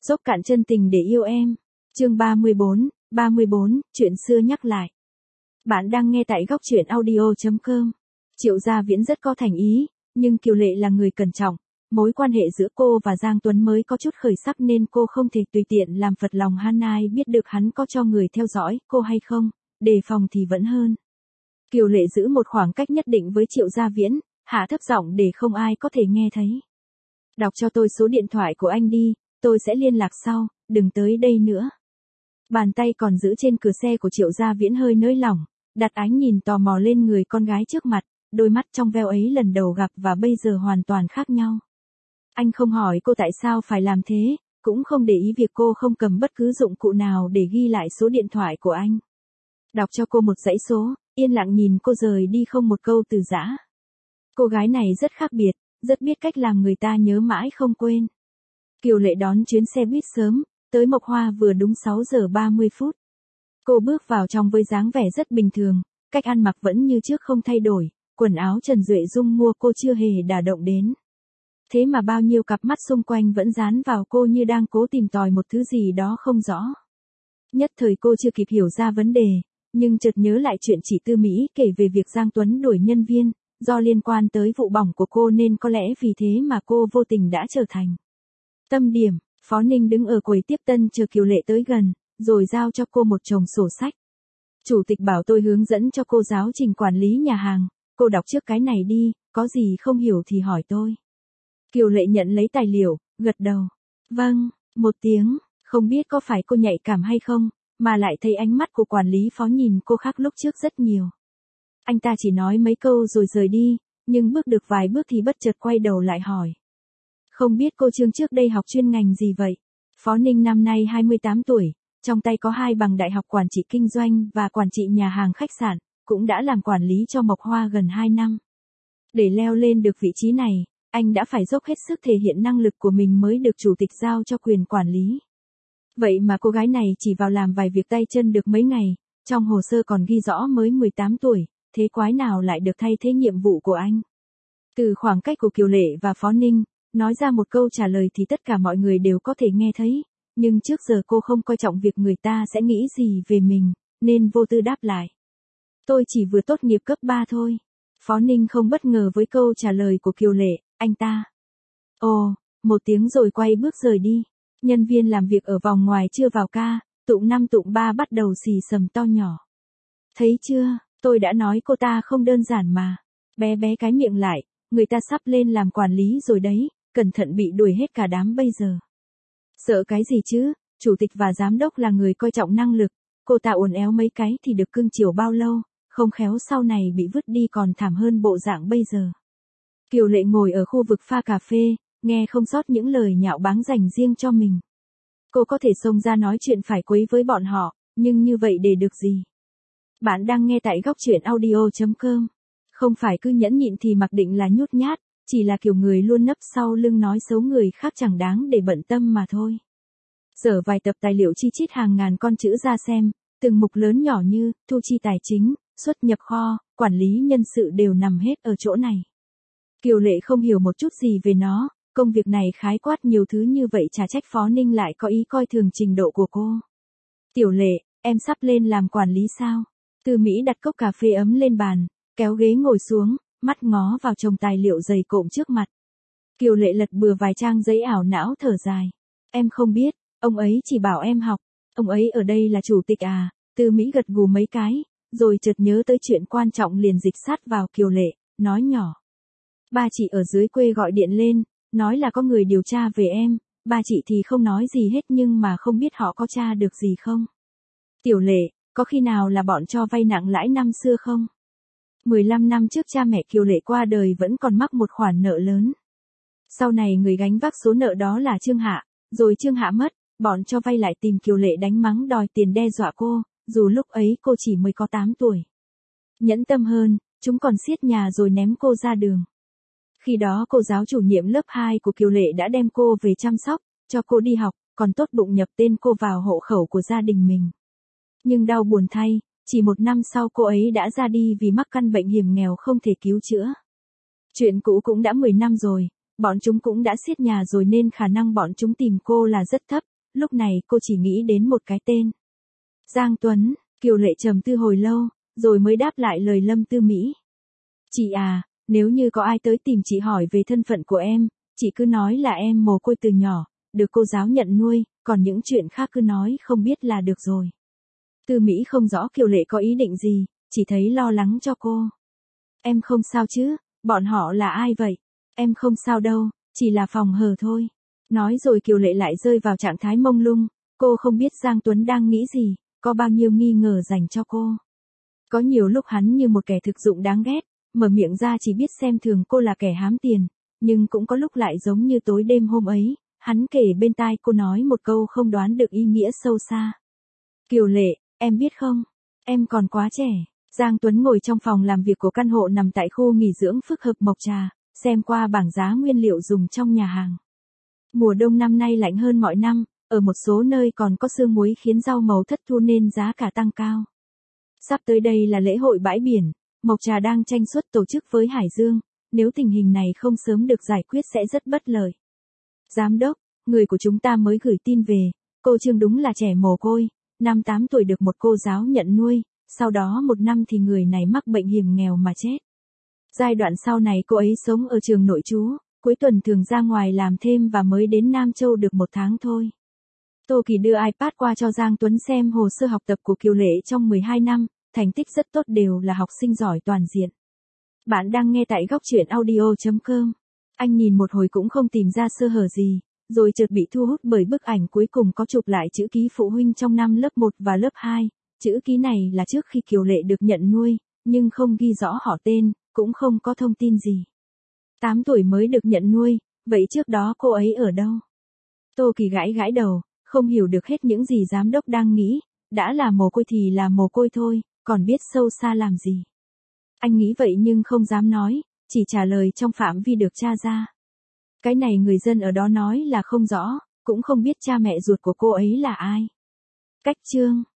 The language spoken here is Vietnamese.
Dốc cạn chân tình để yêu em. Chương 34, chuyện xưa nhắc lại. Bạn đang nghe tại góc truyện audio.com. Triệu Gia Viễn rất có thành ý, nhưng Kiều Lệ là người cẩn trọng. Mối quan hệ giữa cô và Giang Tuấn mới có chút khởi sắc nên cô không thể tùy tiện làm phật lòng hắn. Ai biết được hắn có cho người theo dõi cô hay không, đề phòng thì vẫn hơn. Kiều Lệ giữ một khoảng cách nhất định với Triệu Gia Viễn, hạ thấp giọng để không ai có thể nghe thấy. Đọc cho tôi số điện thoại của anh đi, tôi sẽ liên lạc sau, đừng tới đây nữa. Bàn tay còn giữ trên cửa xe của Triệu Gia Viễn hơi nới lỏng, đặt ánh nhìn tò mò lên người con gái trước mặt, đôi mắt trong veo ấy lần đầu gặp và bây giờ hoàn toàn khác nhau. Anh không hỏi cô tại sao phải làm thế, cũng không để ý việc cô không cầm bất cứ dụng cụ nào để ghi lại số điện thoại của anh. Đọc cho cô một dãy số, yên lặng nhìn cô rời đi không một câu từ giã. Cô gái này rất khác biệt, rất biết cách làm người ta nhớ mãi không quên. Kiều Lệ đón chuyến xe buýt sớm, tới Mộc Hoa vừa đúng 6 giờ 30 phút. Cô bước vào trong với dáng vẻ rất bình thường, cách ăn mặc vẫn như trước không thay đổi, quần áo Trần Duệ Dung mua cô chưa hề đả động đến. Thế mà bao nhiêu cặp mắt xung quanh vẫn dán vào cô như đang cố tìm tòi một thứ gì đó không rõ. Nhất thời cô chưa kịp hiểu ra vấn đề, nhưng chợt nhớ lại chuyện chị Tư Mỹ kể về việc Giang Tuấn đuổi nhân viên, do liên quan tới vụ bỏng của cô nên có lẽ vì thế mà cô vô tình đã trở thành tâm điểm. Phó Ninh đứng ở quầy tiếp tân chờ Kiều Lệ tới gần, rồi giao cho cô một chồng sổ sách. Chủ tịch bảo tôi hướng dẫn cho cô giáo trình quản lý nhà hàng, cô đọc trước cái này đi, có gì không hiểu thì hỏi tôi. Kiều Lệ nhận lấy tài liệu, gật đầu. Vâng, một tiếng, không biết có phải cô nhạy cảm hay không, mà lại thấy ánh mắt của quản lý Phó nhìn cô khác lúc trước rất nhiều. Anh ta chỉ nói mấy câu rồi rời đi, nhưng bước được vài bước thì bất chợt quay đầu lại hỏi. Không biết cô Trương trước đây học chuyên ngành gì vậy? Phó Ninh năm nay 28 tuổi, trong tay có 2 bằng đại học quản trị kinh doanh và quản trị nhà hàng khách sạn, cũng đã làm quản lý cho Mộc Hoa gần 2 năm. Để leo lên được vị trí này, anh đã phải dốc hết sức thể hiện năng lực của mình mới được chủ tịch giao cho quyền quản lý. Vậy mà cô gái này chỉ vào làm vài việc tay chân được mấy ngày, trong hồ sơ còn ghi rõ mới 18 tuổi, thế quái nào lại được thay thế nhiệm vụ của anh? Từ khoảng cách của Kiều Lệ và Phó Ninh, nói ra một câu trả lời thì tất cả mọi người đều có thể nghe thấy, nhưng trước giờ cô không coi trọng việc người ta sẽ nghĩ gì về mình, nên vô tư đáp lại. Tôi chỉ vừa tốt nghiệp cấp 3 thôi. Phó Ninh không bất ngờ với câu trả lời của Kiều Lệ, anh ta. Ồ, một tiếng rồi quay bước rời đi. Nhân viên làm việc ở vòng ngoài chưa vào ca, tụng 5 tụng 3 bắt đầu xì xầm to nhỏ. Thấy chưa, tôi đã nói cô ta không đơn giản mà. Bé bé cái miệng lại, người ta sắp lên làm quản lý rồi đấy, cẩn thận bị đuổi hết cả đám bây giờ. Sợ cái gì chứ, chủ tịch và giám đốc là người coi trọng năng lực, cô ta uốn éo mấy cái thì được cưng chiều bao lâu, không khéo sau này bị vứt đi còn thảm hơn bộ dạng bây giờ. Kiều Lệ ngồi ở khu vực pha cà phê, nghe không sót những lời nhạo báng dành riêng cho mình. Cô có thể xông ra nói chuyện phải quấy với bọn họ, nhưng như vậy để được gì? Bạn đang nghe tại góc truyện audio.com. Không phải cứ nhẫn nhịn thì mặc định là nhút nhát, chỉ là kiểu người luôn nấp sau lưng nói xấu người khác chẳng đáng để bận tâm mà thôi. Dở vài tập tài liệu chi chít hàng ngàn con chữ ra xem, từng mục lớn nhỏ như thu chi tài chính, xuất nhập kho, quản lý nhân sự đều nằm hết ở chỗ này. Kiều Lệ không hiểu một chút gì về nó, công việc này khái quát nhiều thứ như vậy chả trách Phó Ninh lại có ý coi thường trình độ của cô. Tiểu Lệ, em sắp lên làm quản lý sao? Tư Mỹ đặt cốc cà phê ấm lên bàn, kéo ghế ngồi xuống, mắt ngó vào chồng tài liệu dày cộm trước mặt. Kiều Lệ lật bừa vài trang giấy ảo não thở dài. Em không biết, ông ấy chỉ bảo em học, ông ấy ở đây là chủ tịch à? Tư Mỹ gật gù mấy cái, rồi chợt nhớ tới chuyện quan trọng liền dịch sát vào Kiều Lệ, nói nhỏ. Ba chị ở dưới quê gọi điện lên, nói là có người điều tra về em, ba chị thì không nói gì hết nhưng mà không biết họ có tra được gì không? Tiểu Lệ, có khi nào là bọn cho vay nặng lãi năm xưa không? 15 năm trước cha mẹ Kiều Lệ qua đời vẫn còn mắc một khoản nợ lớn. Sau này người gánh vác số nợ đó là Trương Hạ, rồi Trương Hạ mất, bọn cho vay lại tìm Kiều Lệ đánh mắng đòi tiền đe dọa cô, dù lúc ấy cô chỉ mới có 8 tuổi. Nhẫn tâm hơn, chúng còn xiết nhà rồi ném cô ra đường. Khi đó cô giáo chủ nhiệm lớp 2 của Kiều Lệ đã đem cô về chăm sóc, cho cô đi học, còn tốt bụng nhập tên cô vào hộ khẩu của gia đình mình. Nhưng đau buồn thay, chỉ 1 năm sau cô ấy đã ra đi vì mắc căn bệnh hiểm nghèo không thể cứu chữa. Chuyện cũ cũng đã 10 năm rồi, bọn chúng cũng đã xiết nhà rồi nên khả năng bọn chúng tìm cô là rất thấp, lúc này cô chỉ nghĩ đến một cái tên. Giang Tuấn. Kiều Lệ trầm tư hồi lâu, rồi mới đáp lại lời Lâm Tư Mỹ. Chị à, nếu như có ai tới tìm chị hỏi về thân phận của em, chị cứ nói là em mồ côi từ nhỏ, được cô giáo nhận nuôi, còn những chuyện khác cứ nói không biết là được rồi. Tư Mỹ không rõ Kiều Lệ có ý định gì, chỉ thấy lo lắng cho cô. Em không sao chứ, bọn họ là ai vậy? Em không sao đâu, chỉ là phòng hờ thôi. Nói rồi Kiều Lệ lại rơi vào trạng thái mông lung, cô không biết Giang Tuấn đang nghĩ gì, có bao nhiêu nghi ngờ dành cho cô. Có nhiều lúc hắn như một kẻ thực dụng đáng ghét, mở miệng ra chỉ biết xem thường cô là kẻ hám tiền, nhưng cũng có lúc lại giống như tối đêm hôm ấy, hắn kể bên tai cô nói một câu không đoán được ý nghĩa sâu xa. Kiều Lệ, em biết không, em còn quá trẻ. Giang Tuấn ngồi trong phòng làm việc của căn hộ nằm tại khu nghỉ dưỡng phức hợp Mộc Trà, xem qua bảng giá nguyên liệu dùng trong nhà hàng. Mùa đông năm nay lạnh hơn mọi năm, ở một số nơi còn có sương muối khiến rau màu thất thu nên giá cả tăng cao. Sắp tới đây là lễ hội bãi biển, Mộc Trà đang tranh suất tổ chức với Hải Dương, nếu tình hình này không sớm được giải quyết sẽ rất bất lợi. Giám đốc, người của chúng ta mới gửi tin về, cô Trương đúng là trẻ mồ côi, năm 8 tuổi được một cô giáo nhận nuôi, sau đó 1 năm thì người này mắc bệnh hiểm nghèo mà chết. Giai đoạn sau này cô ấy sống ở trường nội trú, cuối tuần thường ra ngoài làm thêm và mới đến Nam Châu được 1 tháng thôi. Tô Kỳ đưa iPad qua cho Giang Tuấn xem hồ sơ học tập của Kiều Lệ trong 12 năm, thành tích rất tốt, đều là học sinh giỏi toàn diện. Bạn đang nghe tại góc truyện audio.com. Anh nhìn một hồi cũng không tìm ra sơ hở gì, rồi chợt bị thu hút bởi bức ảnh cuối cùng có chụp lại chữ ký phụ huynh trong năm lớp 1 và lớp 2. Chữ ký này là trước khi Kiều Lệ được nhận nuôi, nhưng không ghi rõ họ tên, cũng không có thông tin gì. 8 tuổi mới được nhận nuôi, vậy trước đó cô ấy ở đâu? Tô Kỳ gãi gãi đầu, không hiểu được hết những gì giám đốc đang nghĩ, đã là mồ côi thì là mồ côi thôi, còn biết sâu xa làm gì. Anh nghĩ vậy nhưng không dám nói, chỉ trả lời trong phạm vi được tra ra. Cái này người dân ở đó nói là không rõ, cũng không biết cha mẹ ruột của cô ấy là ai. Cách chương